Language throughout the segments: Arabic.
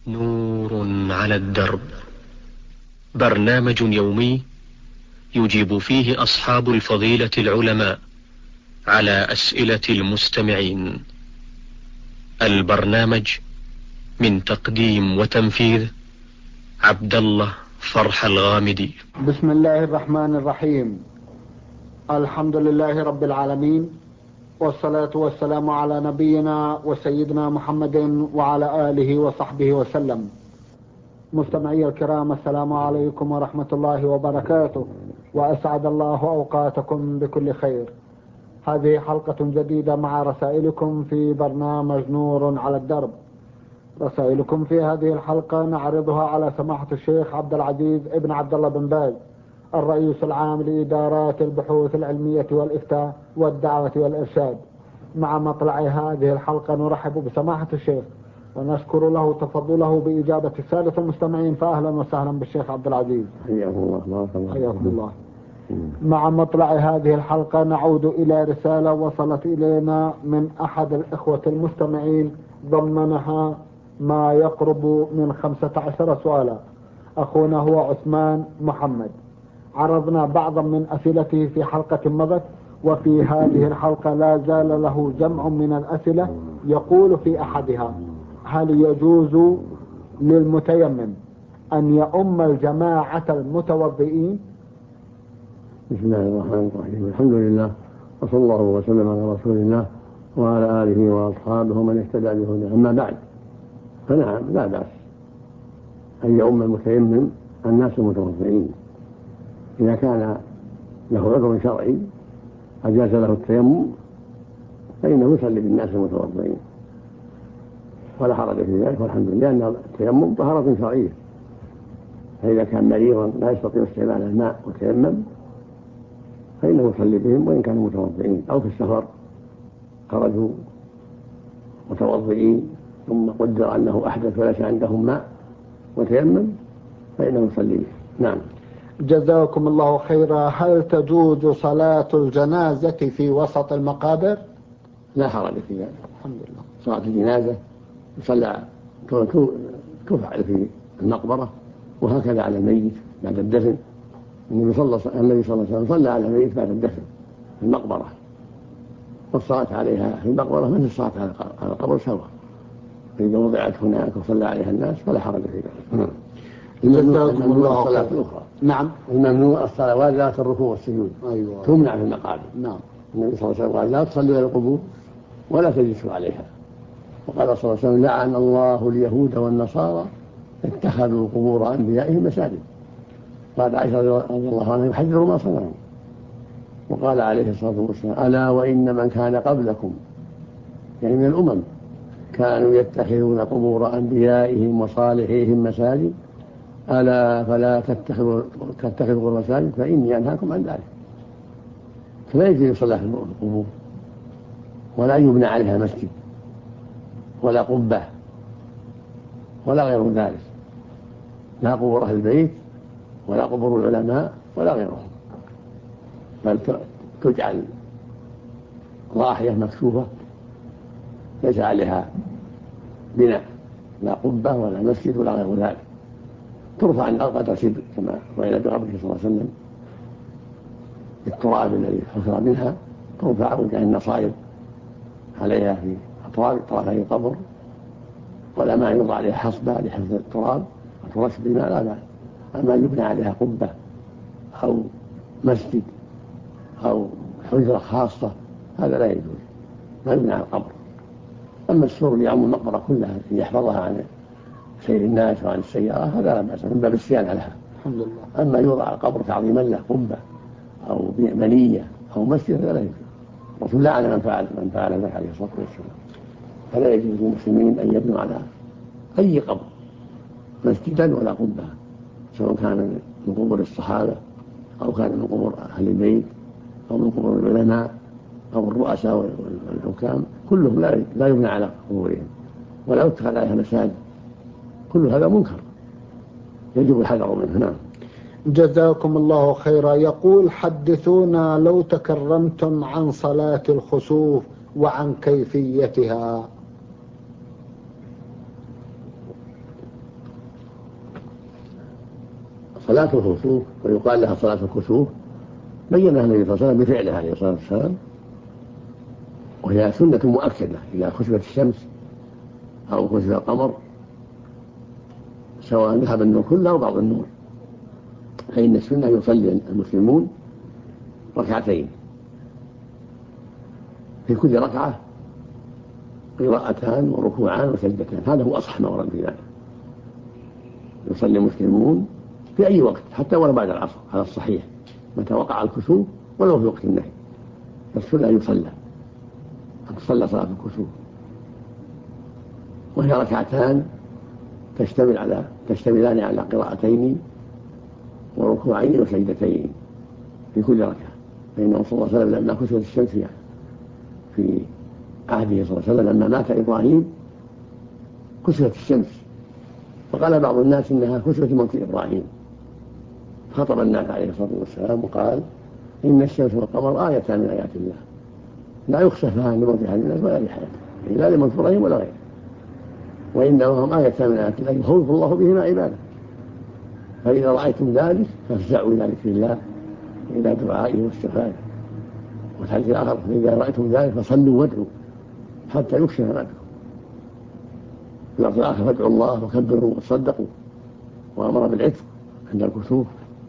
نور على الدرب، برنامج يومي يجيب فيه أصحاب الفضيلة العلماء على أسئلة المستمعين. البرنامج من تقديم وتنفيذ عبد الله فرح الغامدي. بسم الله الرحمن الرحيم. الحمد لله رب العالمين، والصلاة والسلام على نبينا وسيدنا محمد وعلى آله وصحبه وسلم. مستمعي الكرام، السلام عليكم ورحمة الله وبركاته، وأسعد الله أوقاتكم بكل خير. هذه حلقة جديدة مع رسائلكم في برنامج نور على الدرب. رسائلكم في هذه الحلقة نعرضها على سماحة الشيخ عبد العزيز ابن عبد الله بن باز، الرئيس العام لإدارات البحوث العلمية والإفتاء والدعوة والإرشاد. مع مطلع هذه الحلقة نرحب بسماحة الشيخ ونشكر له تفضله بإجابة السادة المستمعين، فأهلا وسهلا بالشيخ عبد العزيز. حياكم الله. حياكم الله. مع مطلع هذه الحلقة نعود إلى رسالة وصلت إلينا من أحد الإخوة المستمعين ضمنها ما يقرب من 15 سؤالا. أخونا هو عثمان محمد. عرضنا بعضا من أسئلته في حلقة مضت، وفي هذه الحلقة لا زال له جمع من الأسئلة. يقول في أحدها: هل يجوز للمتيمم أن يؤم الجماعة المتوضئين؟ بسم الله الرحمن الرحيم. الحمد لله، وصلى الله وسلم على رسول الله وعلى آله وأصحابه من اهتدى بهداه. أما بعد، فنعم لا بأس أن يؤم المتيمم الناس المتوضئين إذا كان له عذر شرعي أجاز له التيمم، فإنه يصلي بالناس المتوضئين ولا حرج في ذلك، والحمد لله، لأن التيمم طهارة شرعية. فإذا كان مريضا لا يستطيع استعمال الماء وتيمم فإنه يصلي بهم وإن كانوا متوضئين، أو في السفر خرجوا متوضئين ثم قدر أنه أحدث وليس عندهم ماء وتيمم فإنه يصلي بهم. نعم. جزاكم الله خيرا. هل تجوز صلاة الجنازة في وسط المقابر؟ لا حرج في ذلك، الحمد لله. صلاة الجنازة يصلى تفعل في المقبرة، وهكذا على الميت بعد الدفن. النبي صلى الله عليه وسلم صلى على الميت بعد الدفن في المقبرة، والصلاة عليها في المقبرة مثل الصلاة على القبر سواء، فإذا وضعت هناك وصلى عليها الناس فلا حرج في ذلك. جزاكم الله خيرا. الأخرى. نعم. الممنوع الصلوات ذات الركوع والسجود. أيوة. تمنع في المقابر. نعم. النبي صلى الله عليه وسلم قال: لا تصلوا على القبور ولا تجلسوا عليها. وقال صلى الله عليه وسلم: لعن الله اليهود والنصارى اتخذوا قبور أنبيائهم مساجد. قال عائشة رضي الله عنها: يحذر ما صنعوا. وقال عليه الصلاة والسلام: ألا وإن من كان قبلكم، يعني من الأمم، كانوا يتخذون قبور أنبيائهم وصالحيهم مساجد، ألا فلا تتخذوا قبور مساجد فإني أنهاكم عن ذلك. فلا يجوز يصلى في القبور، ولا يبنى عليها مسجد ولا قبة ولا غير ذلك، لا قبور أهل البيت ولا قبور العلماء ولا غيرهم، بل تجعل ضاحية مكشوفة ليس عليها بناء، لا قبة ولا مسجد ولا غير ذلك، ترفع عن قدر سبل كما وإلى بقبره صلى الله عليه وسلم، التراب الذي حفر منها ترفع وكأن نصائب عليها في طرفي القبر، ولا ما يوضع عليها حصبة لحفظ التراب وترش بماء، لا بأس. أما يبنى عليها قبة أو مسجد أو حجرة خاصة هذا لا يجوز، ما يبنى على القبر. أما السور اللي يعم المقبرة كلها يحفظها عن سير الناس وعن السيارة هذا لا بأس، من باب الصيانة لها. الحمد لله. أما يوضع على القبر تعظيما له قبة أو منية أو مسجد هذا لا يجوز. الرسول لعن من فعل ذلك عليه الصلاة والسلام. فلا يجوز للمسلمين أن يبنوا على أي قبر مسجدا ولا قبة، سواء كان من قبور الصحابة أو كان من قبور أهل البيت أو من قبور العلماء أو الرؤساء والحكام، كلهم لا يبنى على قبورهم ولا يتخذ عليها مساجد، كل هذا منكر يجب الحذر منه. نعم. جزاكم الله خيرا. يقول: حدثونا لو تكرمتم عن صلاة الخسوف وعن كيفيتها. صلاة الخسوف ويقال لها صلاة الكسوف بينها النبي صلى الله عليه وسلم بفعله عليه الصلاة والسلام، وهي سنة مؤكدة إذا خسفت الشمس أو خسف القمر سواء ذهب النور كله أو بعض النور، فإن السنة يصلي المسلمون ركعتين في كل ركعة قراءتان وركوعان وسجدتان، هذا هو أصح ما ورد في ذلك. يصلي المسلمون في أي وقت حتى ولو بعد العصر على الصحيح متى وقع الكسوف ولو في وقت النهي، فالسنة يصلى تصلى صلاة الكسوف، وهي ركعتان تشتملان على قراءتين وركوعين وسجدتين في كل ركعة. فإنه صلى الله عليه وسلم لما كسفت الشمس في عهده صلى الله عليه وسلم لما مات إبراهيم كسفت الشمس، فقال بعض الناس إنها كسفت موت إبراهيم، خطب الناس عليه الصلاة والسلام وقال إن الشمس والقمر آيتان من آيات الله لا يخسفان لموت أحد الناس ولا لحياته، لا لموت إبراهيم ولا غيره، وإنما هم آيتان من آيات الله يخوف الله بهما عباده، فإذا رأيتم ذلك فافزعوا إلى ذكر الله إلى دعائه واستغفاره. والحديث الآخر فإذا رأيتم ذلك فصلوا وادعوا حتى يكشف ما بكم. في الوقت الآخر فادعوا الله وكبروا وصدقوا، وأمر بالعتق عند الكسوف،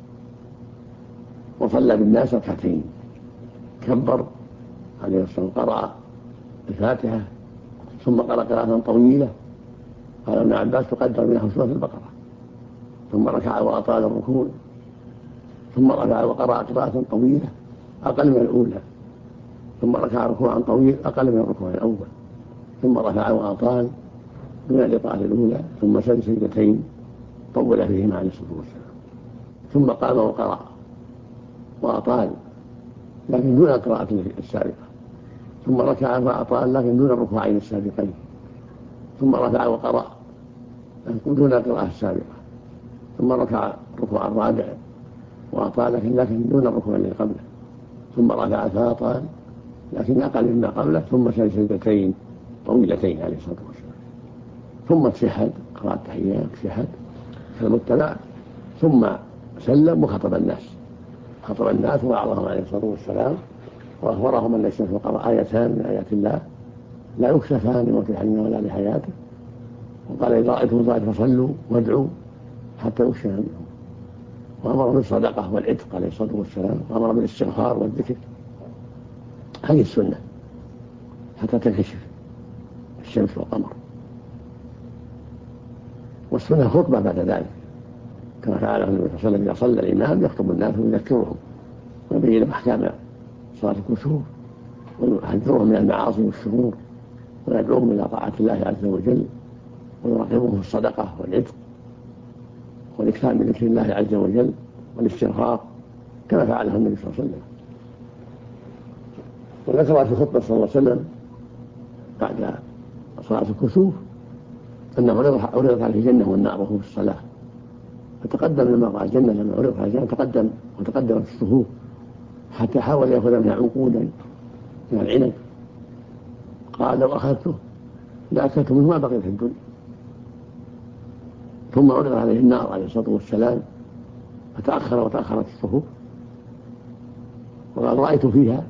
وصلى بالناس ركعتين، كبر عليه الصلاة والسلام، قرأ الفاتحة ثم قرأ قراءة طويلة قال ابن عباس تقدر منها سورة البقرة، ثم ركع وأطال الركوع، ثم ركع وقرأ قراءة طويلة أقل من الأولى، ثم ركع ركوعا طويل أقل من الركوع الأول، ثم رفع وأطال دون الإطالة الأولى، ثم سجد سجدتين طول فيهما عليه الصلاة والسلام، ثم قام وقرأ وأطال لكن دون القراءة السابقة، ثم ركع وأطال لكن دون الركوعين السابقين، ثم رفع وقرأ دون القراءة السابقة، ثم ركع الركوع الرابع وأطال لكن دون الركوع الذي قبله، ثم رفع فأطال لكن أقل مما قبله، ثم سجد سجدتين طويلتين عليه الصلاة والسلام، ثم تشهد قراءة التحيات تشهد كالمتبع، ثم سلم وخطب الناس ووعظهم عليه الصلاة والسلام وأخبرهم أن الشمس والقمر آيتان من آيات الله لا يكسفان لموت أحد ولا لحياته، وقال إذا رأيتم ذلك فصلوا وادعوا حتى يكشف منهم، وأمر بالصدقة والعتق عليه الصلاة والسلام، وأمر بالاستغفار والذكر. هذه السنة حتى تنكشف الشمس والقمر. والسنة خطبة بعد ذلك كما فعله النبي صلى الله عليه وسلم إذا صلى الإمام يخطب الناس ويذكرهم ويبين أحكام صلاة الكسوف ويحذرهم من المعاصي والشرور ويدعوهم إلى طاعة الله عز وجل ويرغبهم في الصدقة والعتق والإكثار من ذكر الله عز وجل والاستغفار كما فعله النبي صلى الله عليه وسلم. وذكر في خطبة صلى الله عليه وسلم بعد صلاة الكسوف أنه عرضت عليه الجنة والنار وهو في الصلاة، فتقدم لما رأى الجنة لما عرضت على الجنة وتقدمت الصفوف حتى حاول يأخذ منها عنقودا من العنب، قال لو أخذته لأكلت منه ما بقي في الدنيا. ثم عرض عليه النار عليه الصلاة والسلام وتأخرت الصفوف، وقال رأيت فيها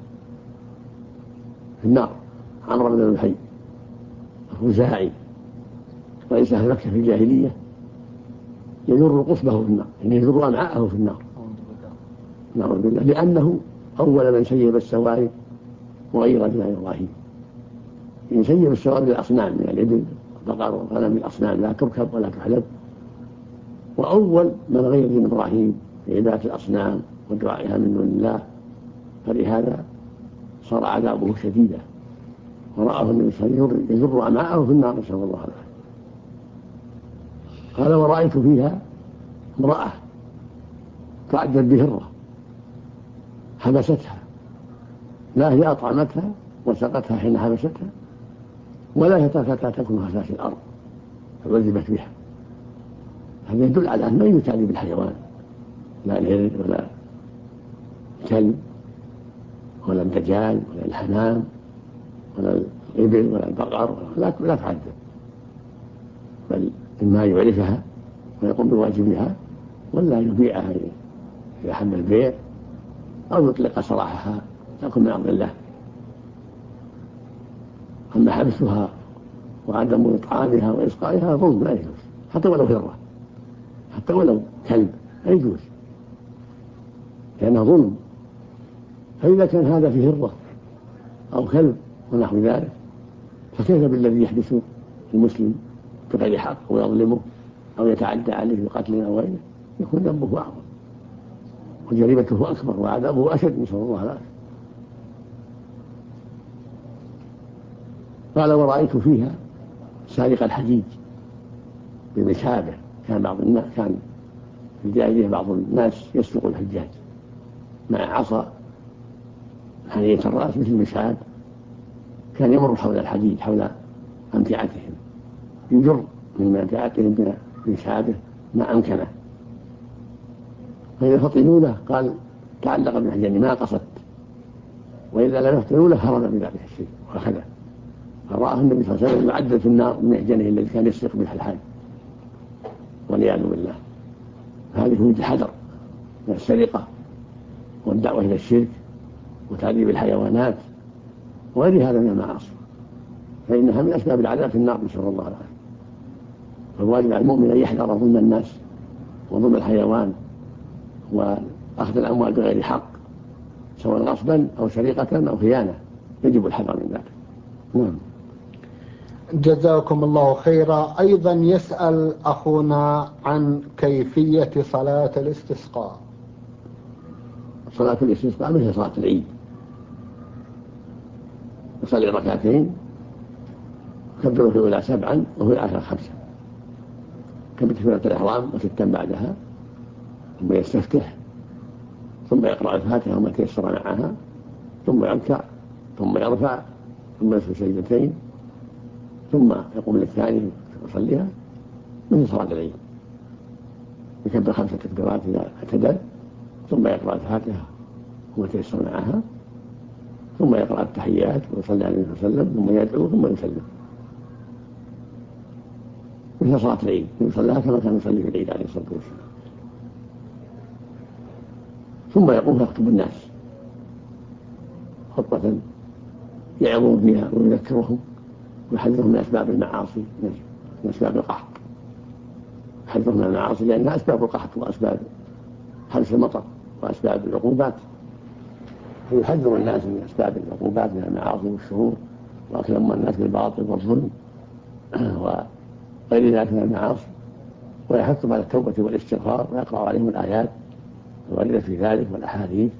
في النار عمرو بن الحي الخزاعي رئيس أهل مكة في الجاهلية يجر قصبه في النار، يعني يجر أمعاءه في النار نعوذ بالله، لأنه أول من سيب السواري وغير دماء إبراهيم. يسيب السواري للأصنام من الإبل والبقر والغنم الأصنام لا تركب ولا تحلب، وأول من غير دين إبراهيم في عبادة الأصنام ودعائها من دون الله، فلهذا صار عذابه شديدا، ورآه النبي صلى الله عليه وسلم يجر أمعاءه في النار نسأل الله العافية. قال ورأيت فيها امرأة تعجب بهرة حبستها، لا هي أطعمتها وسقتها حين حبستها ولا هي تركتها تكون خفاف الأرض فعذبت بها. هذا يدل على أن ما يتعدي بالحيوان، لا الهرد ولا الكلب ولا الدجال ولا الحمام ولا الإبل ولا البقر لا تعذب، بل إما يعرفها ويقوم بواجبها ولا يبيعها إذا حب البيع أو يطلق سراحها تكون من أمر الله. أما حبسها وعدم إطعامها وإسقائها ظلم لا يجوز، حتى ولو هرة، حتى ولو كلب لا يجوز، لأنه ظلم. فإذا كان هذا في هرة أو كلب ونحو ذلك، فكيف بالذي يحبس المسلم بغير حق ويظلمه أو يتعدى عليه بقتل أو غيره؟ يكون ذنبه أعظم وجريمته أكبر وعذابه أشد، نسأل الله العافية. قال ورأيت فيها سارق الحديد بمشابه. كان في الجاهلية بعض الناس يسرق الحجاج مع عصا حنية الرأس مثل المشاب، كان يمر حول الحديد حول أمتعتهم، يجر من أمتعتهم بمشابه ما أمكنه، فإذا فطنوا له قال تعلق بمحجني ما قصدت، وإذا لم يفطنوا له هرب بذلك الشيء وأخذه. فرآه النبي صلى الله عليه وسلم يعذب في النار بمحجنه الذي كان يسرق به الحاج، والعياذ بالله. هذه هو الحذر من السرقة والدعوة إلى الشرك وتعذيب الحيوانات وغير هذا من المعاصي، فإنها من أسباب العذاب في النار، نسأل الله العافية. فالواجب على المؤمن أن يحذر ظلم الناس وظلم الحيوان وأخذ الأموال بغير حق، سواء غصبا أو سرقة أو خيانة، يجب الحذر من ذلك. نعم. جزاكم الله خيرا. أيضا يسأل أخونا عن كيفية صلاة الاستسقاء. صلاة الاستسقاء مثل صلاة العيد، يصلي ركعتين، كبر في الأولى 7 وفي الآخر 5، كبر في الإحرام و6 بعدها، ثم يستفتح، ثم يقرأ الفاتحة وما تيسر معها، ثم يركع، ثم يرفع، ثم يسجد سجدتين، ثم يقوم للثاني يصليها مثل صلاة العيد، يكبر 5 تكبيرات إذا اعتدل، ثم يقرأ الفاتحة وما تيسر معها، ثم يقرأ التحيات ويصلي عليه وسلم، ثم يدعو ثم يسلم مثل صلاة العيد، يصليها كما كان يصلي في العيد عليه الصلاة والسلام. ثم يقوم فيخطب الناس خطبة يعظون بها ويذكرهم ويحذرهم من أسباب المعاصي، من أسباب القحط، يحذرهم من المعاصي لأنها أسباب القحط وأسباب حبس المطر وأسباب العقوبات، فيحذر الناس من أسباب العقوبات من المعاصي والشرور وأكل أموال الناس بالباطل والظلم وغير ذلك من المعاصي، ويحثهم على التوبة والاستغفار، ويقرأ عليهم الآيات الواردة في ذلك والأحاديث،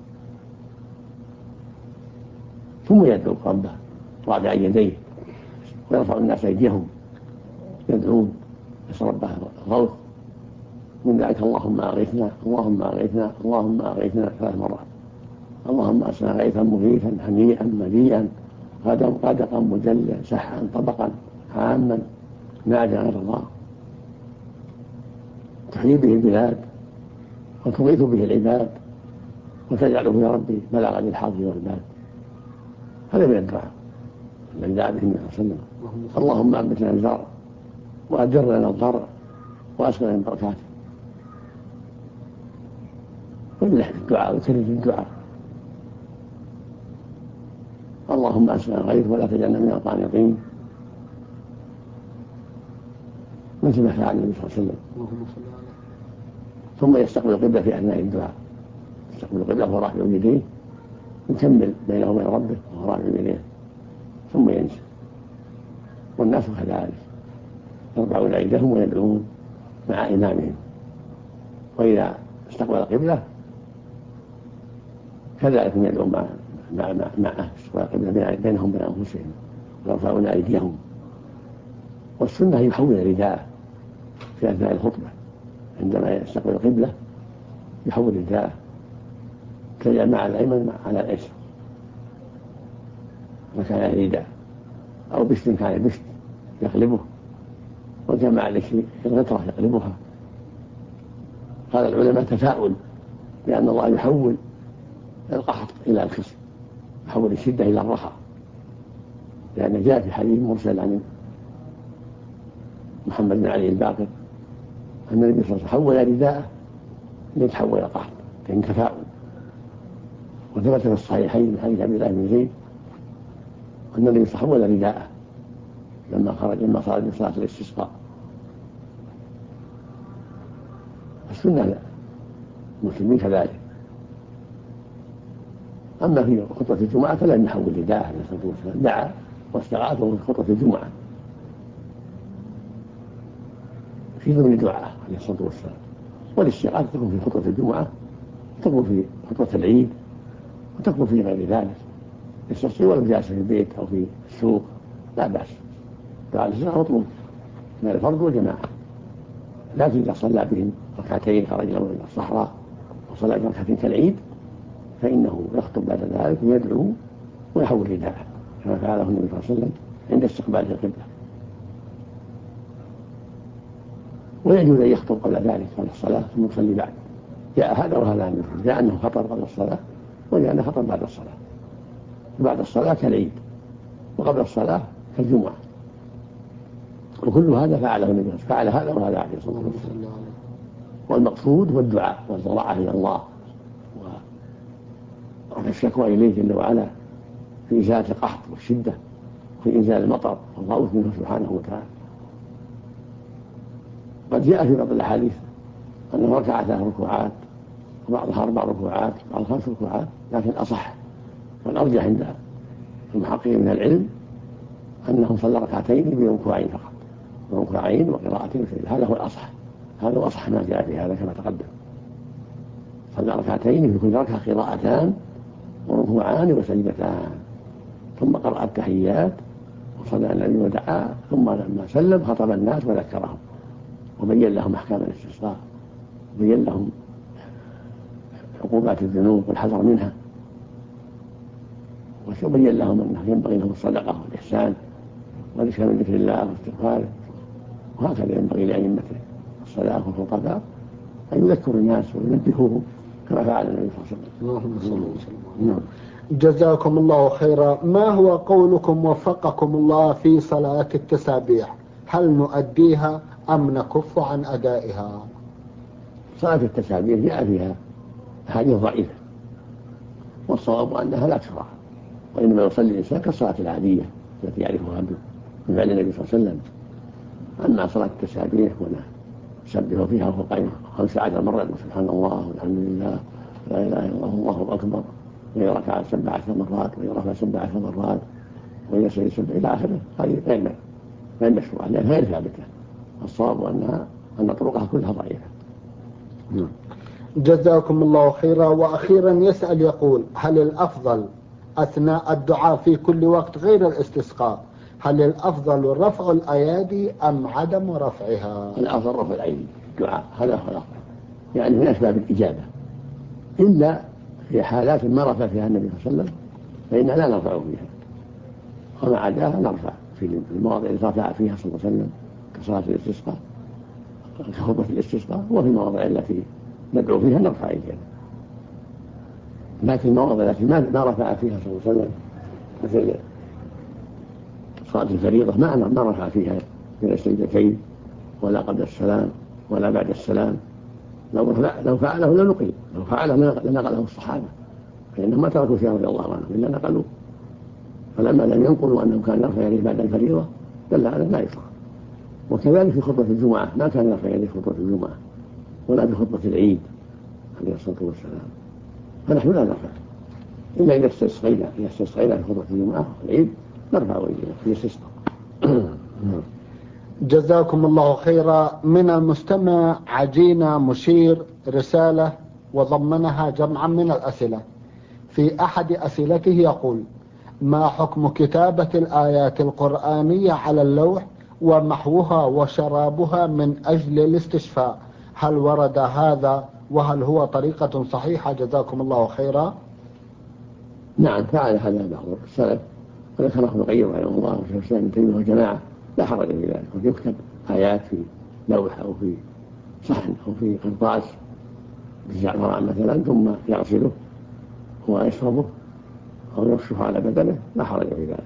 ثم يدعو ربه رافعا يديه، ويرفع الناس أيديهم يدعون يسأل ربه الغوث من ذلك اللهم أغثنا اللهم أغثنا اللهم أغثنا 3 مرات، اللهم أسقنا غيثا مغيثا هنيئا مليئا غدقا مجلا سحا طبقا عاما ناجا غير الله، تحيي به البلاد وتغيث به العباد وتجعله يا ربي بلغ للحظ والباد. هذا من الدعاء الذي دعا به النبي صلى الله عليه وسلم. اللهم أنبت لنا الزرع وأدر لنا الضرع وأسقنا من بركاته. ويملح الدعاء ويكرر الدعاء، اللهم أسقنا الغيث ولا تجعلنا من القانطين، مثل ما فعل النبي صلى الله عليه وسلم. ثم يستقبل القبلة في أثناء الدعاء، يستقبل القبلة وهو رافع يديه، يكمل بينه وبين ربه وهو رافع يديه، ثم ينزل، والناس كذلك يرفعون أيديهم ويدعون مع إمامهم، وإذا استقبل القبلة كذلك يدعون معه استقبال القبلة بينهم وبين أنفسهم ويرفعون أيديهم. والسنة يحول رداءه في أثناء الخطبة، عندما يستقبل القبلة يحول رداءه كان مع الأيمن على الأيسر، وكان رداء أو بشت كان بشت يقلبه، وكان مع الغطرة يقلبها. قال العلماء تفاؤل بأن الله يحول القحط إلى الخصم، يحول الشدة إلى الرخاء، لأن جاء في حديث مرسل عن محمد بن علي الباقر أن النبي صلى الله عليه وسلم حول رداءه ليتحول قحط كان كفاء. وثبت في الصحيحين من حديث عبد الله بن زيد أن النبي تحول رداءه لما صار من صلاة الاستسقاء. السنة المسلمين كذلك. أما في خطبة الجمعة فلم يحول رداءه عليه الصلاة والسلام، دعا واستغاثه في خطبة الجمعة في ضمن دعاءه عليه الصلاة والسلام. والاستغاثة تكون في خطبة الجمعة، تكون في خطبة العيد، وتكون في غير ذلك. يستسقي ولو جالس في البيت أو في السوق لا بأس. دعاء الاستسقاء مطلوب من الفرد والجماعة، لكن إذا صلى بهم ركعتين خرج له إلى الصحراء وصلى ركعتين كالعيد فإنه يخطب بعد ذلك ويدعو ويحول رداءه كما فعله النبي صلى الله عليه وسلم عند استقبال القبلة. ويجوز أن يخطب قبل ذلك قبل الصلاة ثم يصلي بعد. جاء هذا وهذا عن مسلم، جاء أنه خطب قبل الصلاة وجاء أنه خطب بعد الصلاة. بعد الصلاة كالعيد وقبل الصلاة كالجمعة، وكل هذا فعله النبي فعل هذا وهذا عليه الصلاة والسلام. والمقصود هو الدعاء والضراعة إلى الله والشكوى إليه جل وعلا في إزالة القحط والشدة وفي إنزال المطر والغوث منه سبحانه وتعالى. قد جاء في بعض الأحاديث أنه ركع 3 ركوعات وبعضها 4 ركوعات وبعضها 5 ركوعات، لكن أصح والأرجح عند المحققين من العلم أنه صلى ركعتين بركوعين فقط، بركوعين وقراءتين في هذا هو الأصح. هذا أصح ما جاء في هذا كما تقدم. صلى ركعتين في كل ركعة قراءتان وركوعان وسجدتان، ثم قرأ التحيات وصلى النبي ودعا، ثم لما سلم خطب الناس وذكرهم وبين لهم أحكام الاستسقاء وبين لهم عقوبات الذنوب والحذر منها، وبين لهم أنه ينبغي لهم الصدقة والإحسان والإكثار من ذكر الله واستغفاره. وهكذا ينبغي لأئمة الصلاة والخطباء أن يذكروا الناس وينبهوهم كما فعل النبي صلى الله عليه وسلم. جزاكم الله خيرا. ما هو قولكم وفقكم الله في صلاة التسابيح؟ هل نؤديها أم نكف عن أدائها؟ صلاة التسابيح جاء فيها أحاديث ضعيفة، والصواب أنها لا تشرع، وإنما يصلي الإنسان كالصلاة العادية التي يعرفها من فعل النبي صلى الله عليه وسلم. أما صلاة التسابيح ونسبح فيها وهو قائم 15 مرة سبحان الله والحمد لله لا إله إلا الله والله أكبر، وإذا ركع 17 مرات وإذا رفع 17 مرات وإذا سجد 7 إلى آخره، هذه غير مشروعة لأنها غير ثابتة. الصواب أن طرقها كلها ضعيفة. جزاكم الله خيرا. وأخيرا يسأل يقول: هل الأفضل أثناء الدعاء في كل وقت غير الاستسقاء هل الأفضل رفع الأيادي أم عدم رفعها؟ الأفضل رفع الأيدي الدعاء، هذا هو الأفضل، يعني من أسباب الإجابة، إلا في حالات ما رفع فيها النبي صلى الله عليه وسلم فإننا لا نرفع فيها، وما عداها نرفع في المواضع التي رفع فيها صلى الله عليه وسلم كصلاة الاستسقاء كخطبة الاستسقاء، وفي المواضع التي ندعو فيها نرفع أيدينا. لكن المواضع التي ما رفع فيها صلى الله عليه وسلم مثل صلاة الفريضة ما رفع فيها من السجدتين ولا قبل السلام ولا بعد السلام. لو فعله لنقل، لو فعله لنقله الصحابة، فإنهم ما تركوا شيئا رضي الله عنهم إلا نقلوا. فلما لم ينقلوا أنه كان يرفع يديه بعد الفريضة دل على لا يشرع. وكذلك في خطبة الجمعة ما كان يرفع يديه في خطبة الجمعة ولا في خطبة العيد عليه الصلاة والسلام، فنحن لا نرفع إلا إذا استسقينا في خطبة الجمعة والعيد نرفع أيدينا في الاستسقاء. جزاكم الله خيرا. من المستمع عجينة مشير رسالة وضمنها جمعا من الأسئلة. في أحد أسئلته يقول: ما حكم كتابة الآيات القرآنية على اللوح ومحوها وشرابها من أجل الاستشفاء؟ هل ورد هذا وهل هو طريقة صحيحة؟ جزاكم الله خيرا. نعم، فعل هذا بعض السلف وذكره ابن القيم رحمه الله وشيخ الإسلام ابن تيمية وجماعة، لا حرج في ذلك، ويكتب آيات في لوح أو في صحن أو في قرطاس بالزعفران مثلا ثم يغسله ويشربه أو يرشه على بدنه، لا حرج في ذلك.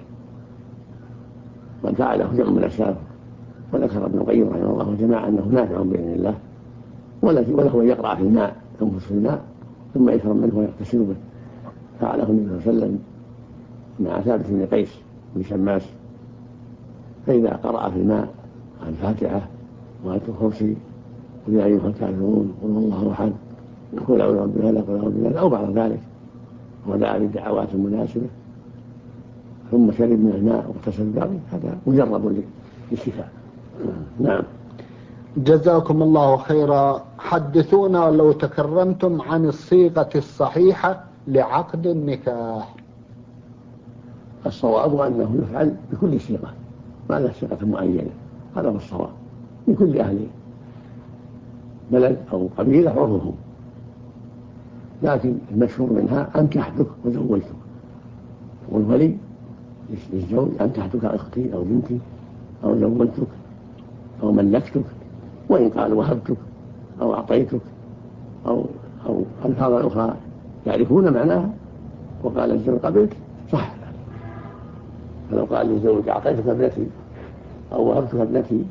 من فعله جمع من السلف، وذكر ابن القيم رحمه الله وجماعة أنه نافع بإذن الله، وله يقرأ في الماء ينفث في الماء ثم يشرب منه ويغتسل به. فعله النبي صلى الله عليه وسلم مع ثابت بن قيس بن شماس. فإذا قرأ في الماء الفاتحة وآية الكرسي قل يا أيها الكافرون قل هو الله أحد قل أعوذ برب الفلق قل أعوذ بالله أو بعد ذلك ودعا بالدعوات المناسبة ثم شرب من الماء واغتسل بذلك هذا مجرب للشفاء. نعم. جزاكم الله خيرا. حدثونا لو تكرمتم عن الصيغة الصحيحة لعقد النكاح. الصواب أنه يفعل بكل صيغة ما له صيغة معينة، هذا هو الصواب، من كل أهل بلد أو قبيلة عرفهم، لكن المشهور منها أنكحتك وزوجتك، والولي للزوج أنكحتك أختي أو بنتي أو زوجتك أو ملكتك، وإن قال وهبتك أو أعطيتك أو ألفاظا أخرى يعرفون معناها وقال الزوج قبلت صح. فلو قال للزوج أعطيتك ابنتي أو وهبتك ابنتي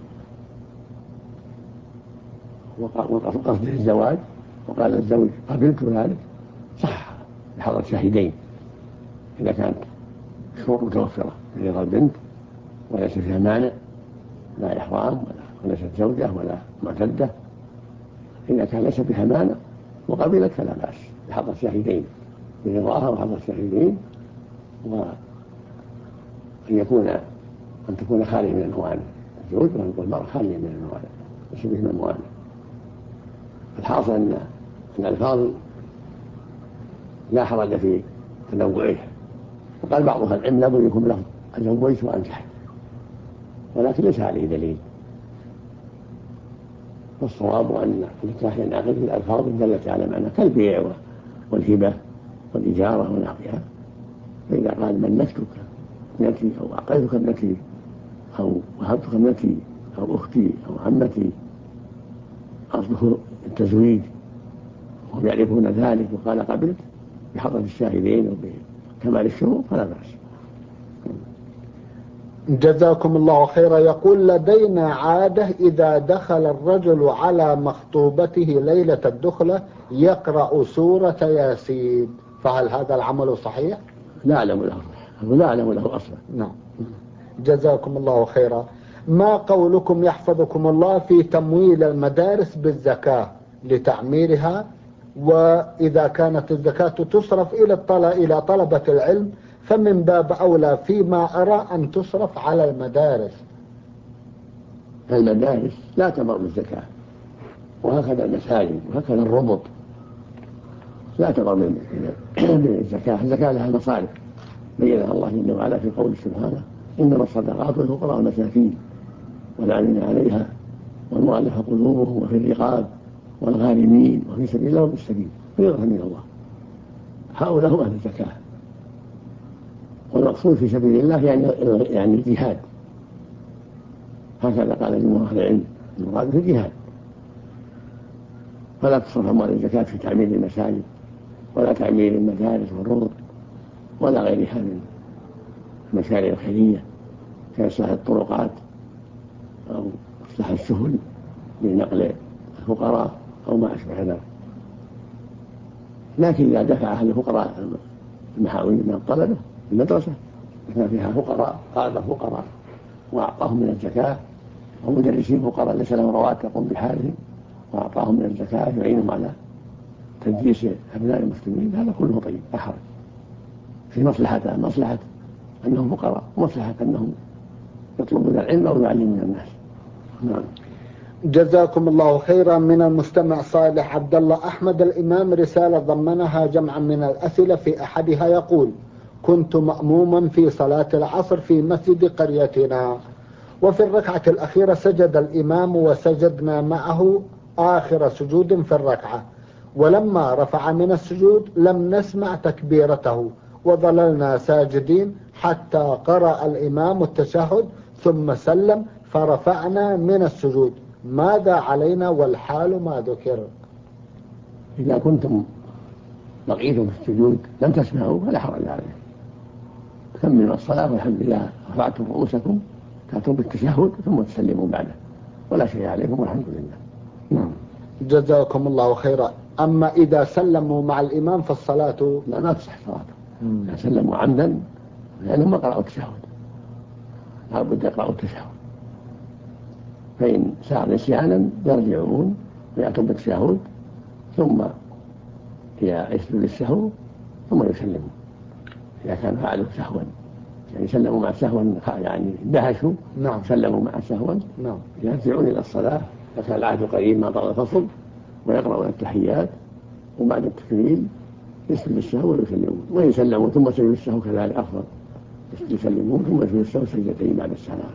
وقصده الزواج وقال الزوج قبلت ذلك صح بحضرة شاهدين إذا كانت شروط متوفرة من رضا البنت وليس فيها مانع، لا إحرام وليست زوجة ولا معتدة. إذا كان ليس بها مانع وقبلت فلا بأس بحضرة شاهدين، برضاها وحضرة شاهدين، أن تكون خالية من الموانع، الزوج والمرأة خالية من الموانع ليس بهما الموانع. الحاصل أن الألفاظ لا حرج في تنوعها، وقال بعض العلم لا بد يكون لفظ أزوجت وأنكحت، ولكن ليس عليه دليل. والصواب أن النكاح ينعقد بالألفاظ الدالة على معنى كالبيع والهبة والإجارة ونحوها. فإذا قال ملكتك ابنتي أو أعطيتك ابنتي أو وهبتك ابنتي أو أختي أو عمتي قصده التزويج وهم يعرفون ذلك وقال قبلت بحضرة الشاهدين وبكمال الشروط فلا بأس. جزاكم الله خيرا. يقول لدينا عادة إذا دخل الرجل على مخطوبته ليلة الدخلة يقرأ سورة ياسين، فهل هذا العمل صحيح؟ لا أعلم له أصلا. نعم. جزاكم الله خيرا. ما قولكم يحفظكم الله في تمويل المدارس بالزكاة لتعميرها، وإذا كانت الزكاة تصرف إلى طلبة العلم فمن باب أولى فيما أرى أن تصرف على المدارس. المدارس لا تمر بالزكاة، وهكذا المساجد وهكذا الربط لا تمر بالزكاة. الزكاة لها مصارف بينها الله جل وعلا في قوله سبحانه إنما الصدقات للفقراء والمساكين والعاملين عليها والمؤلفة قلوبهم وفي الرقاب والغارمين وفي سبيل الله وفي السبيل فريضة من الله. هؤلاء هم أهل الزكاة. والمقصود في سبيل الله يعني الجهاد، هكذا قال جمهور أهل العلم المراد في الجهاد. فلا تصرف أموال الزكاة في تعمير المساجد ولا تعمير المدارس والروض ولا غيرها من المشاريع الخيرية كإصلاح الطرقات أو إصلاح السهل لنقل الفقراء أو ما أشبه ذلك. لكن إذا دفع أهل الفقراء المحاوين من الطلبة المدرسة كان فيها فقراء طلبة فقراء وأعطاهم من الزكاة، ومدرسين فقراء ليس لهم رواتب يقوم بحالهم وأعطاهم من الزكاة يعينهم على تدريس أبناء المسلمين، هذا كله طيب لا حرج في مصلحتها، مصلحة أنهم فقراء ومصلحة أنهم يطلبون العلم أو يعلمون الناس. نعم. جزاكم الله خيرا. من المستمع صالح عبد الله أحمد الإمام رسالة ضمنها جمعا من الأسئلة، في أحدها يقول: كنت مأموما في صلاة العصر في مسجد قريتنا، وفي الركعة الأخيرة سجد الإمام وسجدنا معه آخر سجود في الركعة، ولما رفع من السجود لم نسمع تكبيرته وظللنا ساجدين حتى قرأ الإمام التشهد ثم سلم فرفعنا من السجود، ماذا علينا والحال ما ذكر؟ إذا كنتم بقيتم في السجود لم تسمعوا فلا حرج عليه، كملوا الصلاة والحمد لله، رفعتم رؤوسكم تأتون بالتشهد ثم تسلموا بعده ولا شيء عليكم والحمد لله. جزاكم الله خيرا. أما إذا سلموا مع الإمام فالصلاة لا تصح صلاته. إذا سلموا عمدا لأنهم ما قرأوا التشهد، لا بد يقرأوا التشهد، فإن صار نسيانا يرجعون ويأتون بالتشهد ثم يسجدوا للسهو ثم يسلموا إذا كان فعلوا سهوا، يعني سلموا مع سهوا يعني دهشوا. نعم. سلموا مع سهوا. نعم. يرجعون إلى الصلاة فكان العهد قريب ما طال الفصل، ويقرأون التحيات وبعد التكبير يسجد للسهو ويسلمون، ويسلموا ثم سجد للسهو كذلك أفضل، يسلمون ثم يسجد للسهو سجدتين بعد السلام.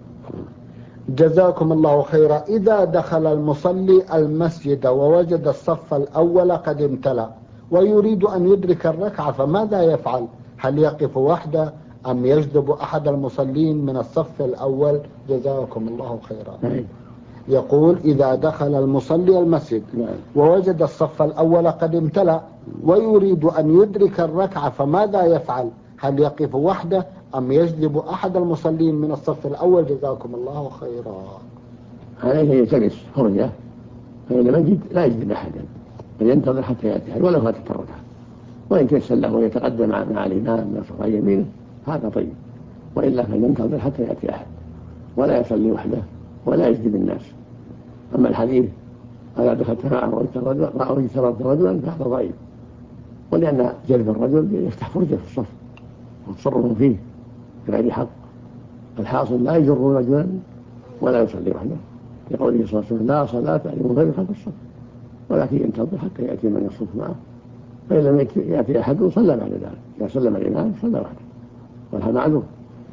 جزاكم الله خيرا. إذا دخل المصلي المسجد ووجد الصف الأول قد امتلأ ويريد أن يدرك الركعة فماذا يفعل؟ هل يقف وحده أم يجذب أحد المصلين من الصف الأول؟ جزاكم الله خيرا. يقول إذا دخل المصلي المسجد ووجد الصف الأول قد امتلأ ويريد أن يدرك الركعة فماذا يفعل؟ هل يقف وحده أم يجذب أحد المصلين من الصف الأول؟ جزاكم الله خيرا. عليه يلتمس فرجة، فإن لم يجد لا يجذب أحدا، بل ينتظر حتى يأتي ولو فاتت الركعة، وإن تيسر له ويتقدم مع الإمام من صف يمينه هذا طيب، وإلا فلينتظر حتى يأتي أحد ولا يصلي وحده ولا يجذب الناس. أما الحديث ألا دخلت معه وإجتربت رجلا فهذا ضعيف، ولأن جذب الرجل يفتح فرجة في الصف وتصرف فيه بغير حق. الحاصل لا يجر رجلا ولا يصلي وحده، يقول صلى الله عليه وسلم لا صلاة لمنفرد خلف الصف، ولكن ينتظر حتى يأتي من يصف معه، فإن لم يأتي أحد صلى بعد ذلك، إذا سلم الإمام صلى وحده والها معلوم.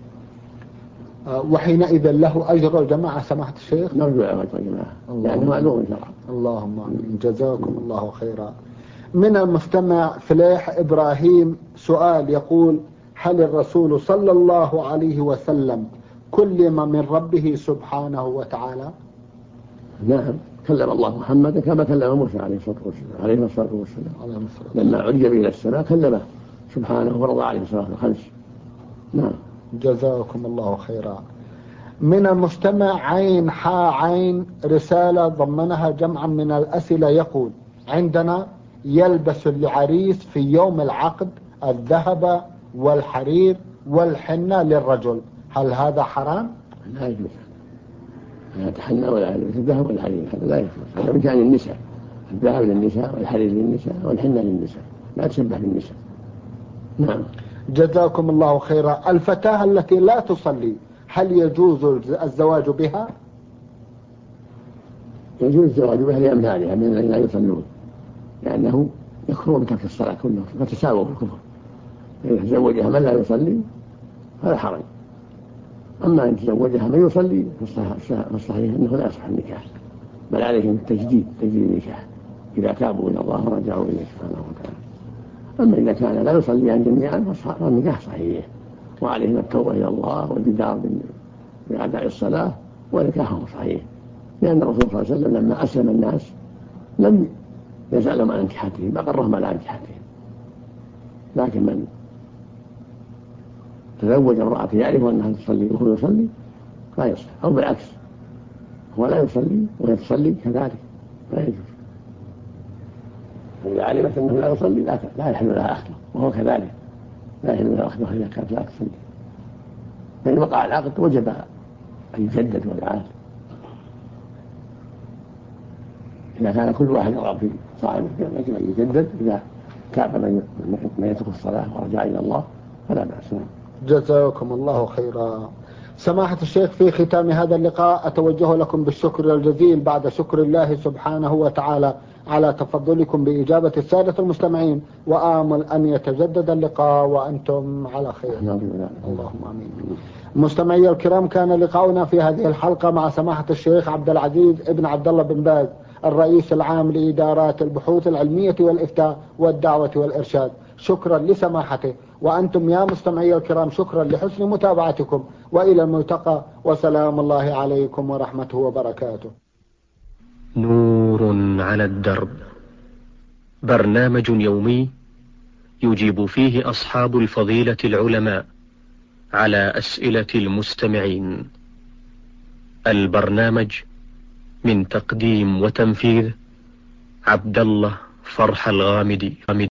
وحينئذ له أجر الجماعة سماحة الشيخ؟ نرجو أجر الجماعة لأنه معلوم شرعا. اللهم آمين. جزاكم الله خيرا. من المستمع فليح إبراهيم سؤال يقول: هل الرسول صلى الله عليه وسلم كلم من ربه سبحانه وتعالى؟ نعم، كلم الله محمدا كما كلم موسى عليه الصلاة والسلام لما عرج به إلى السماء كلمه سبحانه ورضى عليه الصلاة الخمس. نعم. جزاكم الله خيرا. من المستمع عين حا عين رسالة ضمنها جمعا من الأسئلة يقول: عندنا يلبس العريس في يوم العقد الذهب والحرير والحنة للرجل، هل هذا حرام؟ لا يجوز، لا يتحنى ولا يلبس الذهب والحرير، هذا لا يجوز، هذا من شأن النساء، الذهب للنساء والحرير للنساء والحنة للنساء، لا تشبه بالنساء. نعم. جزاكم الله خيرا. الفتاة التي لا تصلي هل يجوز الزواج بها؟ يجوز الزواج بها لأمثالها من الذين لا يصلون، لأنه يكفرون بترك الصلاة كله فتساووا في الكفر، إذا تزوجها من لا يصلي هذا حرج. أما أن تزوجها من يصلي فالصحيح أنه لا يصح النكاح، بل عليهم تجديد النكاح إذا تابوا إلى الله ورجعوا إليه سبحانه وتعالى. أما إذا كان لا يصليان جميعا فالنكاح صحيح، وعليهم التوبة إلى الله والجدار بأداء الصلاة ونكاحهم صحيح، لأن الرسول صلى الله عليه وسلم لما أسلم الناس لم يسألهم عن انكحتهم، أقرهم على انكحتهم. لكن من تزوج امرأة يعرف أنها تصلي وهو يصلي لا يصح، أو بالعكس هو لا يصلي وهي تصلي كذلك لا يجوز. فإذا علمت أنه لا يصلي لا يحل لها أخذه، وهو كذلك لا يحل لها أخذه إذا كانت لا تصلي. فإن وقع العقد وجب أن يجدد والعاد. إذا كان كل واحد يرغب في صاحبه يجب أن يجدد إذا تاب من يترك الصلاة ورجع إلى الله فلا بأس. جزاكم الله خيرا. سماحة الشيخ، في ختام هذا اللقاء أتوجه لكم بالشكر الجزيل بعد شكر الله سبحانه وتعالى على تفضلكم بإجابة السادة المستمعين، وآمل أن يتجدد اللقاء وأنتم على خير. اللهم آمين. مستمعي الكرام، كان لقاؤنا في هذه الحلقة مع سماحة الشيخ عبد العزيز ابن عبد الله بن باز، الرئيس العام لإدارات البحوث العلمية والإفتاء والدعوة والإرشاد. شكرا لسماحته، وأنتم يا مستمعي الكرام شكرا لحسن متابعتكم، وإلى الملتقى، وسلام الله عليكم ورحمته وبركاته. نور على الدرب، برنامج يومي يجيب فيه أصحاب الفضيلة العلماء على أسئلة المستمعين. البرنامج من تقديم وتنفيذ عبد الله فرح الغامدي